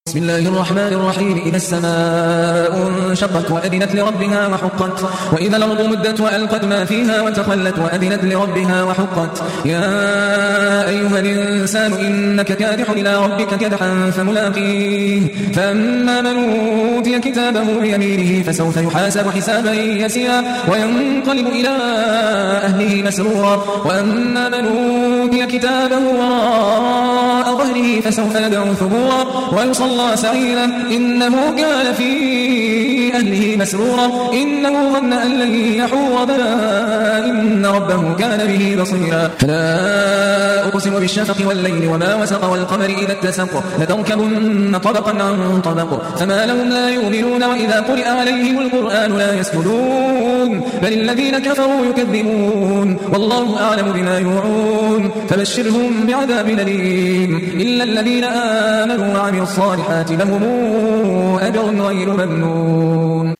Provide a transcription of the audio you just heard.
بسم الله الرحمن الرحيم. إذا السماء انشقت وأذنت لربها وحقت وإذا الأرض مدت وألقت ما فيها وتخلت وأذنت لربها وحقت. يا أيها الإنسان إنك كادح إلى ربك كدحا فملاقيه فأما من أوتي كتابه بيمينه فسوف يحاسب حسابا يسيرا وينقلب إلى أهله مسرورا وأما من أوتي كتابه وراء ظهره فسوف يدعو ثبورا ويصلى سعيرا إنه كان في أهله مسرورا إنه ظن أن لن يحور بلى إن ربه كان به بصيرا. فلا أقسم بالشفق والليل وما وسق والقمر إذا اتسق لتركبن طبقا عن طبق فما لهم لا يؤمنون وإذا قرئ عليهم القرآن لا يسجدون بل الذين كفروا يكذبون والله أعلم بما يوعون فبشرهم بعذاب أليم إلا الذين آمنوا وعملوا الصالحات لهم أجر غير ممنون.